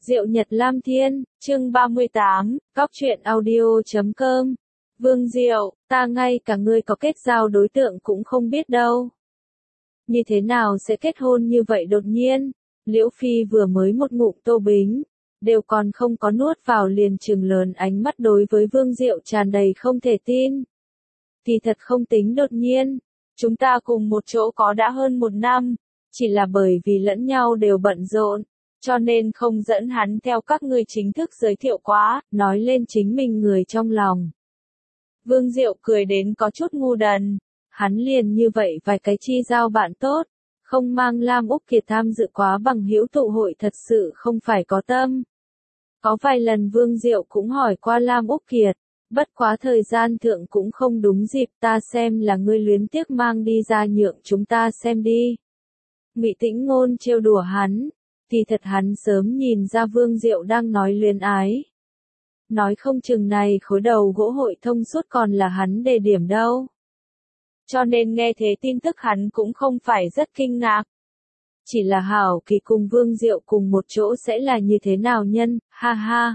Diệu Nhật Lam Thiên, chương 38, Cóc truyện audio.com. Vương Diệu, ta ngay cả ngươi có kết giao đối tượng cũng không biết đâu. Như thế nào sẽ kết hôn như vậy đột nhiên? Liễu Phi vừa mới một ngụm tô bính, đều còn không có nuốt vào liền trừng lớn ánh mắt đối với Vương Diệu tràn đầy không thể tin. Thì thật không tính đột nhiên, chúng ta cùng một chỗ có đã hơn một năm, chỉ là bởi vì lẫn nhau đều bận rộn, cho nên không dẫn hắn theo các ngươi chính thức giới thiệu quá, nói lên chính mình người trong lòng. Vương Diệu cười đến có chút ngu đần, hắn liền như vậy vài cái chi giao bạn tốt, không mang Lam Úc Kiệt tham dự quá bằng hữu tụ hội thật sự không phải có tâm. Có vài lần Vương Diệu cũng hỏi qua Lam Úc Kiệt, bất quá thời gian thượng cũng không đúng dịp, ta xem là ngươi luyến tiếc mang đi ra nhượng chúng ta xem đi. Ngụy Tĩnh Ngôn trêu đùa hắn, thì thật hắn sớm nhìn ra Vương Diệu đang nói luyến ái. Nói không chừng này khối đầu gỗ hội thông suốt còn là hắn đề điểm đâu. Cho nên nghe thế tin tức hắn cũng không phải rất kinh ngạc. Chỉ là Hảo Kỳ cùng Vương Diệu cùng một chỗ sẽ là như thế nào nhân, ha ha.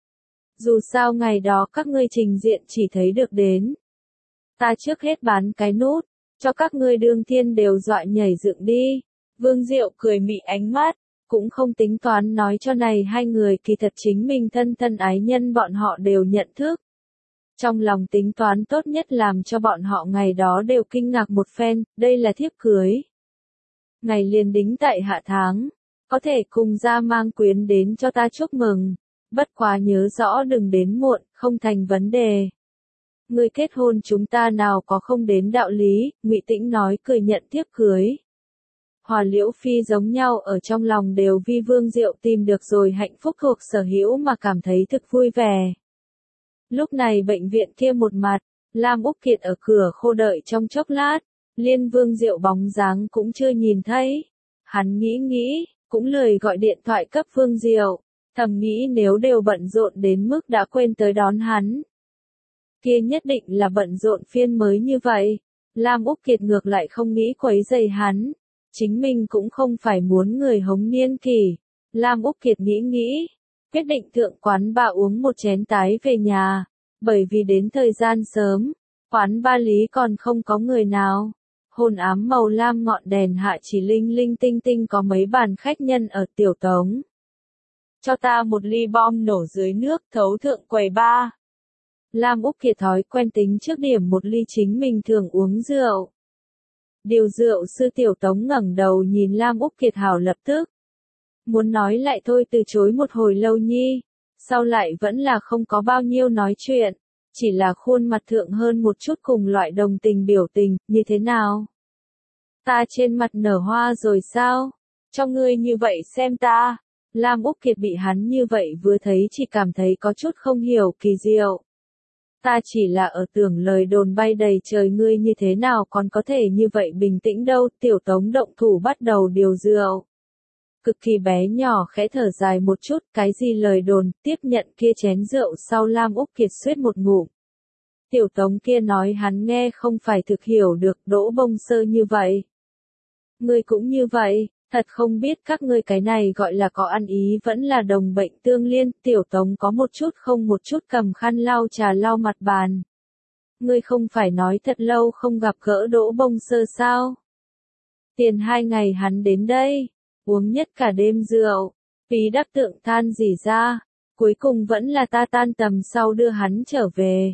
Dù sao ngày đó các ngươi trình diện chỉ thấy được đến. Ta trước hết bán cái nút, cho các ngươi đương thiên đều dọa nhảy dựng đi. Vương Diệu cười mị ánh mắt, cũng không tính toán nói cho này hai người kỳ thật chính mình thân thân ái nhân bọn họ đều nhận thức. Trong lòng tính toán tốt nhất làm cho bọn họ ngày đó đều kinh ngạc một phen, đây là thiếp cưới. Ngày liền đính tại hạ tháng, có thể cùng ra mang quyến đến cho ta chúc mừng, bất quá nhớ rõ đừng đến muộn, không thành vấn đề. Người kết hôn chúng ta nào có không đến đạo lý, Ngụy Tĩnh nói cười nhận thiếp cưới. Hòa Liễu Phi giống nhau ở trong lòng đều vì Vương Diệu tìm được rồi hạnh phúc thuộc sở hữu mà cảm thấy thực vui vẻ. Lúc này bệnh viện kia một mặt, Lam Úc Kiệt ở cửa khô đợi trong chốc lát, liên Vương Diệu bóng dáng cũng chưa nhìn thấy. Hắn nghĩ, cũng lười gọi điện thoại cấp Vương Diệu, thầm nghĩ nếu đều bận rộn đến mức đã quên tới đón hắn. Kia nhất định là bận rộn phiên mới như vậy, Lam Úc Kiệt ngược lại không nghĩ quấy rầy hắn. Chính mình cũng không phải muốn người hống niên kỷ. Lam Úc Kiệt nghĩ, quyết định thượng quán ba uống một chén tái về nhà, bởi vì đến thời gian sớm, quán ba lý còn không có người nào. Hôn ám màu lam ngọn đèn hạ chỉ linh linh tinh tinh có mấy bàn khách nhân ở tiểu tống. Cho ta một ly bom nổ dưới nước thấu thượng quầy ba. Lam Úc Kiệt thói quen tính trước điểm một ly chính mình thường uống rượu. Điều rượu sư tiểu tống ngẩng đầu nhìn Lam Úc Kiệt hảo lập tức. Muốn nói lại thôi từ chối một hồi lâu nhi, sau lại vẫn là không có bao nhiêu nói chuyện, chỉ là khuôn mặt thượng hơn một chút cùng loại đồng tình biểu tình, như thế nào? Ta trên mặt nở hoa rồi sao? Cho ngươi như vậy xem ta. Lam Úc Kiệt bị hắn như vậy vừa thấy chỉ cảm thấy có chút không hiểu kỳ diệu. Ta chỉ là ở tưởng lời đồn bay đầy trời ngươi như thế nào còn có thể như vậy bình tĩnh đâu, tiểu tống động thủ bắt đầu điều rượu. Cực kỳ bé nhỏ khẽ thở dài một chút, cái gì lời đồn, tiếp nhận kia chén rượu sau Lam Úc Kiệt suýt một ngụm. Tiểu tống kia nói hắn nghe không phải thực hiểu được, Đỗ Bông Sơ như vậy. Ngươi cũng như vậy, thật không biết các ngươi cái này gọi là có ăn ý vẫn là đồng bệnh tương liên, tiểu tống có một chút không một chút cầm khăn lau trà lau mặt bàn. Ngươi không phải nói thật lâu không gặp gỡ Đỗ Bông Sơ sao? Tiền 2 ngày hắn đến đây, uống nhất cả đêm rượu, phí đắc tượng than gì ra, cuối cùng vẫn là ta tan tầm sau đưa hắn trở về.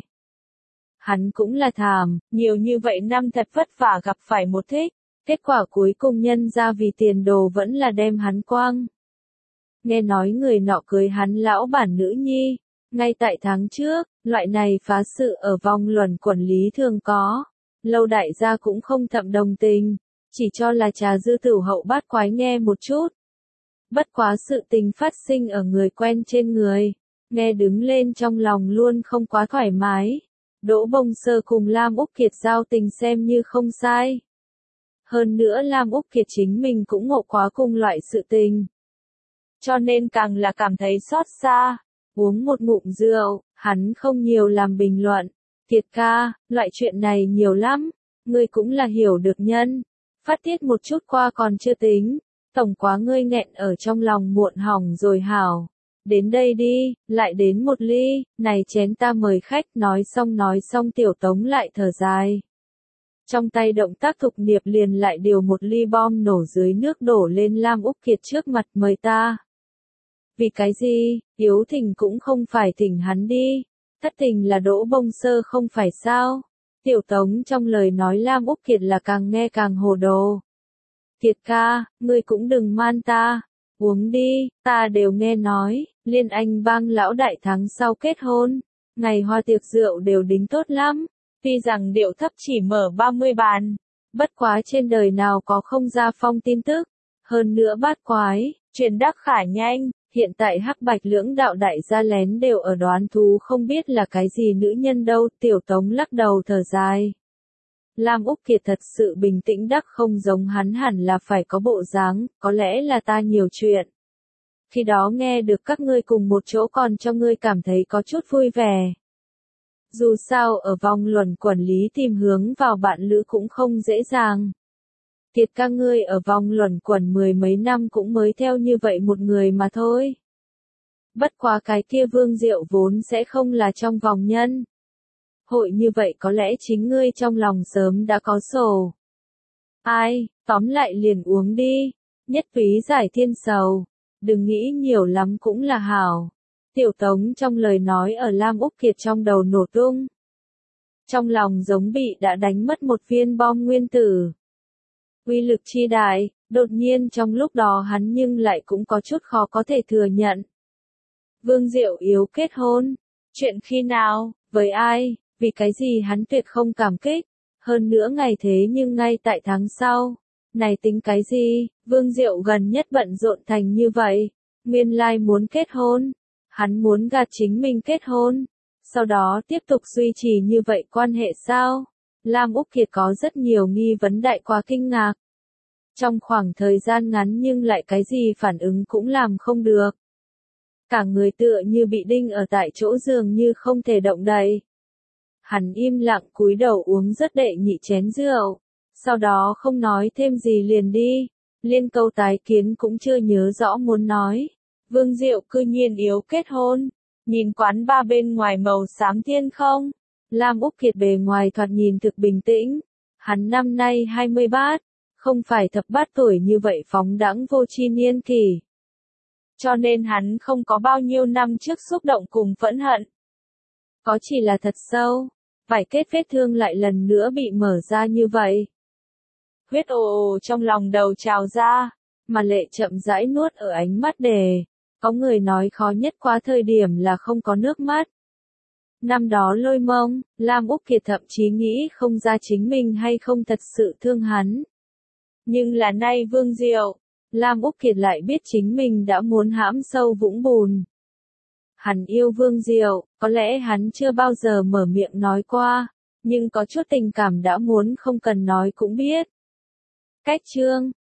Hắn cũng là thảm, nhiều như vậy năm thật vất vả gặp phải một thích. Kết quả cuối cùng nhân ra vì tiền đồ vẫn là đem hắn quang. Nghe nói người nọ cưới hắn lão bản nữ nhi, ngay tại tháng trước, loại này phá sự ở vòng luẩn quẩn lý thường có. Lâu đại gia cũng không thậm đồng tình, chỉ cho là trà dư tửu hậu bát quái nghe một chút. Bất quá sự tình phát sinh ở người quen trên người, nghe đứng lên trong lòng luôn không quá thoải mái. Đỗ Bông Sơ cùng Lam Úc Kiệt giao tình xem như không sai. Hơn nữa Lam Úc Kiệt chính mình cũng ngộ quá cùng loại sự tình. Cho nên càng là cảm thấy xót xa. Uống một ngụm rượu, hắn không nhiều làm bình luận. Kiệt ca, loại chuyện này nhiều lắm, ngươi cũng là hiểu được nhân. Phát tiết một chút qua còn chưa tính. Tổng quá ngươi nghẹn ở trong lòng muộn hỏng rồi hảo. Đến đây đi, lại đến một ly, này chén ta mời khách, nói xong Tiểu Tống lại thở dài. Trong tay động tác thục niệm liền lại điều một ly bom nổ dưới nước đổ lên Lam Úc Kiệt trước mặt, mời ta. Vì cái gì, Yếu Thịnh cũng không phải thỉnh hắn đi, thất tình là Đỗ Bông Sơ không phải sao? Tiểu Tống trong lời nói Lam Úc Kiệt là càng nghe càng hồ đồ. Kiệt ca, ngươi cũng đừng man ta, uống đi, ta đều nghe nói, Liên Anh bang lão đại tháng sau kết hôn, ngày hoa tiệc rượu đều đính tốt lắm, tuy rằng điệu thấp chỉ mở 30 bàn, bất quá trên đời nào có không ra phong tin tức, hơn nữa bát quái, truyền đắc khả nhanh, hiện tại hắc bạch lưỡng đạo đại gia lén đều ở đoán thú không biết là cái gì nữ nhân đâu, Tiểu Tống lắc đầu thở dài. Lam Úc Kiệt thật sự bình tĩnh đắc không giống hắn hẳn là phải có bộ dáng, có lẽ là ta nhiều chuyện. Khi đó nghe được các ngươi cùng một chỗ còn cho ngươi cảm thấy có chút vui vẻ. Dù sao ở vòng luẩn quẩn lý tìm hướng vào bạn lữ cũng không dễ dàng. Kiệt ca ngươi ở vòng luẩn quẩn 10 mấy năm cũng mới theo như vậy một người mà thôi. Bất quá cái kia Vương Diệu vốn sẽ không là trong vòng nhân. Hội như vậy có lẽ chính ngươi trong lòng sớm đã có sổ. Ai, tóm lại liền uống đi, nhất phí giải thiên sầu, đừng nghĩ nhiều lắm cũng là hảo. Tiểu Tống trong lời nói ở Lam Úc Kiệt trong đầu nổ tung. Trong lòng giống bị đã đánh mất một viên bom nguyên tử. Uy lực chi đại, đột nhiên trong lúc đó hắn nhưng lại cũng có chút khó có thể thừa nhận. Vương Diệu Yếu kết hôn, chuyện khi nào, với ai, vì cái gì hắn tuyệt không cảm kích, hơn nữa ngày thế nhưng ngay tại tháng sau. Này tính cái gì, Vương Diệu gần nhất bận rộn thành như vậy, nguyên lai muốn kết hôn, hắn muốn gạt chính mình kết hôn, sau đó tiếp tục duy trì như vậy quan hệ sao? Lam Úc Kiệt có rất nhiều nghi vấn đại quá kinh ngạc. Trong khoảng thời gian ngắn nhưng lại cái gì phản ứng cũng làm không được. Cả người tựa như bị đinh ở tại chỗ dường như không thể động đậy. Hắn im lặng cúi đầu uống rất đệ nhị chén rượu, sau đó không nói thêm gì liền đi, liên câu tái kiến cũng chưa nhớ rõ muốn nói. Vương Diệu cư nhiên Yếu kết hôn, nhìn quán ba bên ngoài màu xám thiên không? Lam Úc Kiệt bề ngoài thoạt nhìn thực bình tĩnh, hắn năm nay 20 bát, không phải thập bát tuổi như vậy phóng đãng vô tri niên kỷ. Cho nên hắn không có bao nhiêu năm trước xúc động cùng phẫn hận. Có chỉ là thật sâu, vài kết vết thương lại lần nữa bị mở ra như vậy. Huyết ồ ồ trong lòng đầu trào ra, mà lệ chậm rãi nuốt ở ánh mắt đề. Có người nói khó nhất quá thời điểm là không có nước mắt. Năm đó Lôi Mông, Lam Úc Kiệt thậm chí nghĩ không ra chính mình hay không thật sự thương hắn. Nhưng là nay Vương Diệu, Lam Úc Kiệt lại biết chính mình đã muốn hãm sâu vũng bùn. Hắn yêu Vương Diệu, có lẽ hắn chưa bao giờ mở miệng nói qua, nhưng có chút tình cảm đã muốn không cần nói cũng biết. Cách chương